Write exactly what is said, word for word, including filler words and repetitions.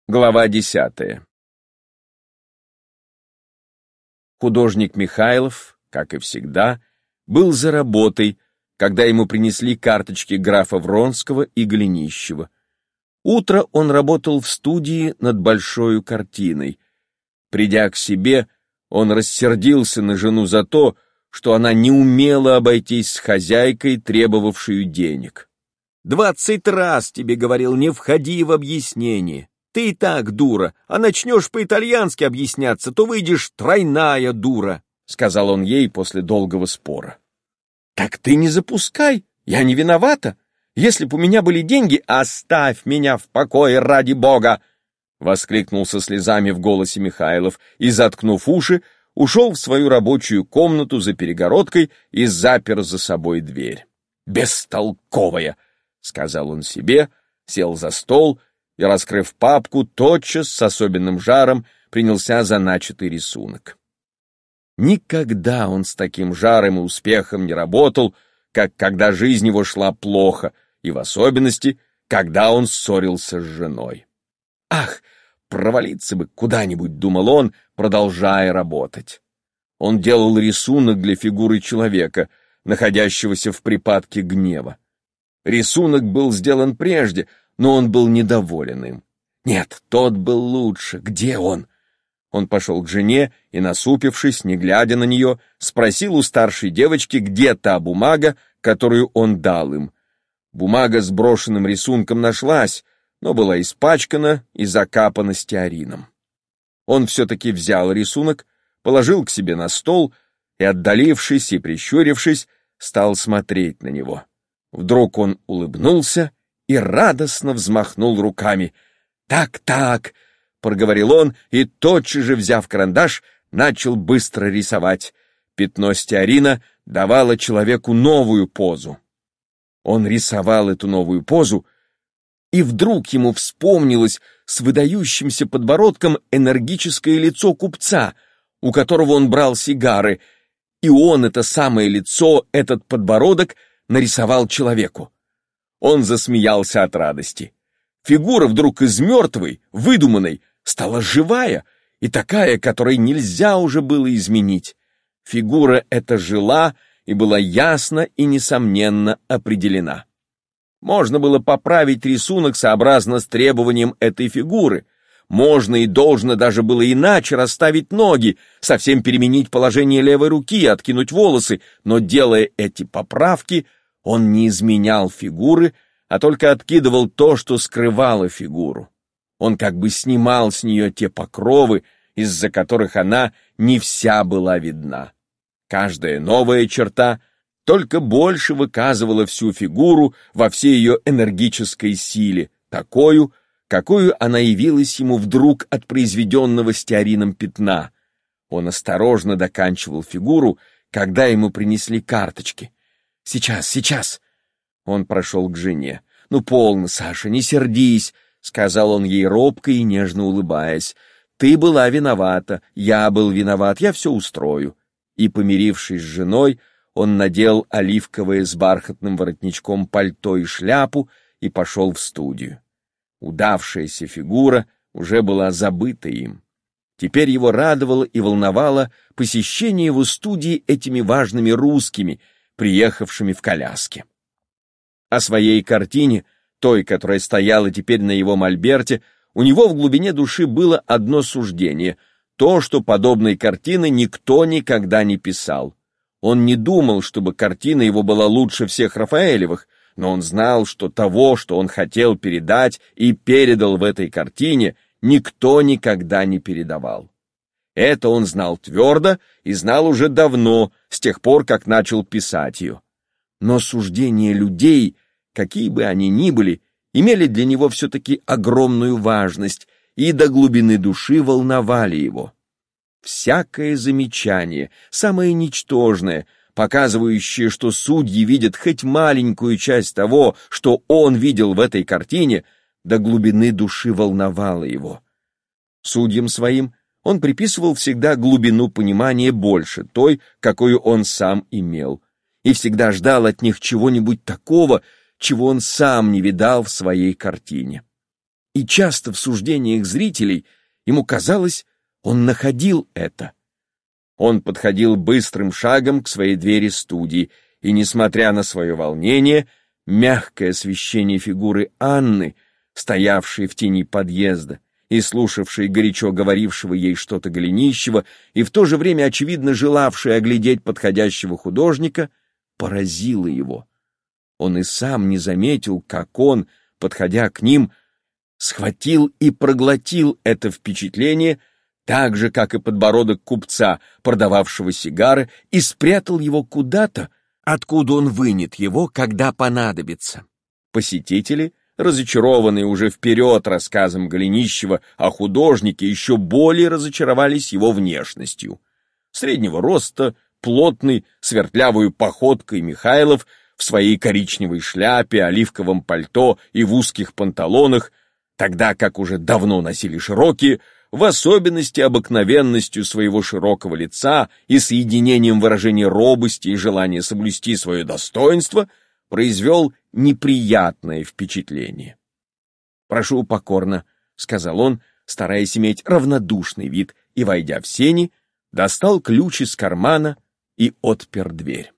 Глава десятая. Художник Михайлов, как и всегда, был за работой, когда ему принесли карточки графа Вронского и Голенищева. Утро он работал в студии над большой картиной. Придя к себе, он рассердился на жену за то, что она не умела обойтись с хозяйкой, требовавшей денег. «Двадцать раз тебе говорил, не входи в объяснение. Ты и так дура, а начнешь по-итальянски объясняться, то выйдешь тройная дура», — сказал он ей после долгого спора. «Так ты не запускай, я не виновата. Если б у меня были деньги, оставь меня в покое ради бога!» — воскликнул со слезами в голосе Михайлов и, заткнув уши, ушел в свою рабочую комнату за перегородкой и запер за собой дверь. «Бестолковая!» — сказал он себе, сел за стол и, раскрыв папку, тотчас с особенным жаром принялся за начатый рисунок. Никогда он с таким жаром и успехом не работал, как когда жизнь его шла плохо, и в особенности, когда он ссорился с женой. «Ах, провалиться бы куда-нибудь», — думал он, продолжая работать. Он делал рисунок для фигуры человека, находящегося в припадке гнева. Рисунок был сделан прежде, но он был недоволен им. Нет, тот был лучше. Где он? Он пошел к жене и, насупившись, не глядя на нее, спросил у старшей девочки, где та бумага, которую он дал им. Бумага с брошенным рисунком нашлась, но была испачкана и закапана стеарином. Он все-таки взял рисунок, положил к себе на стол и, отдалившись и прищурившись, стал смотреть на него. Вдруг он улыбнулся и радостно взмахнул руками. «Так-так», — проговорил он, и, тотчас же, взяв карандаш, начал быстро рисовать. Пятно стеарина давало человеку новую позу. Он рисовал эту новую позу, и вдруг ему вспомнилось с выдающимся подбородком энергическое лицо купца, у которого он брал сигары, и он это самое лицо, этот подбородок, нарисовал человеку. Он засмеялся от радости. Фигура вдруг из мертвой, выдуманной, стала живая и такая, которой нельзя уже было изменить. Фигура эта жила и была ясно и несомненно определена. Можно было поправить рисунок сообразно с требованием этой фигуры. Можно и должно даже было иначе расставить ноги, совсем переменить положение левой руки, откинуть волосы, но, делая эти поправки, он не изменял фигуры, а только откидывал то, что скрывало фигуру. Он как бы снимал с нее те покровы, из-за которых она не вся была видна. Каждая новая черта только больше выказывала всю фигуру во всей ее энергической силе, такую, какую она явилась ему вдруг от произведенного стеарином пятна. Он осторожно доканчивал фигуру, когда ему принесли карточки. «Сейчас, сейчас!» Он прошел к жене. «Ну, полно, Саша, не сердись», — сказал он ей робко и нежно улыбаясь. «Ты была виновата, я был виноват, я все устрою». И, помирившись с женой, он надел оливковое с бархатным воротничком пальто и шляпу и пошел в студию. Удавшаяся фигура уже была забыта им. Теперь его радовало и волновало посещение его студии этими важными русскими, приехавшими в коляске. О своей картине, той, которая стояла теперь на его мольберте, у него в глубине души было одно суждение — то, что подобной картины никто никогда не писал. Он не думал, чтобы картина его была лучше всех Рафаэлевых, но он знал, что того, что он хотел передать и передал в этой картине, никто никогда не передавал. Это он знал твердо и знал уже давно, с тех пор, как начал писать ее. Но суждения людей, какие бы они ни были, имели для него все-таки огромную важность и до глубины души волновали его. Всякое замечание, самое ничтожное, показывающее, что судьи видят хоть маленькую часть того, что он видел в этой картине, до глубины души волновало его. Судьям своим он приписывал всегда глубину понимания больше той, какую он сам имел, и всегда ждал от них чего-нибудь такого, чего он сам не видал в своей картине. И часто в суждениях зрителей ему казалось, он находил это. Он подходил быстрым шагом к своей двери студии, и, несмотря на свое волнение, мягкое освещение фигуры Анны, стоявшей в тени подъезда и слушавшей горячо говорившего ей что-то Голенищева, и в то же время, очевидно, желавшей оглядеть подходящего художника, поразило его. Он и сам не заметил, как он, подходя к ним, схватил и проглотил это впечатление, так же, как и подбородок купца, продававшего сигары, и спрятал его куда-то, откуда он вынет его, когда понадобится. Посетители, разочарованные уже вперед рассказом Голенищева о художнике, еще более разочаровались его внешностью. Среднего роста, плотный, с вертлявой походкой Михайлов в своей коричневой шляпе, оливковом пальто и в узких панталонах, тогда как уже давно носили широкие, в особенности обыкновенностью своего широкого лица и соединением выражения робости и желания соблюсти свое достоинство, произвел неприятное впечатление. «Прошу покорно», — сказал он, стараясь иметь равнодушный вид, и, войдя в сени, достал ключ из кармана и отпер дверь.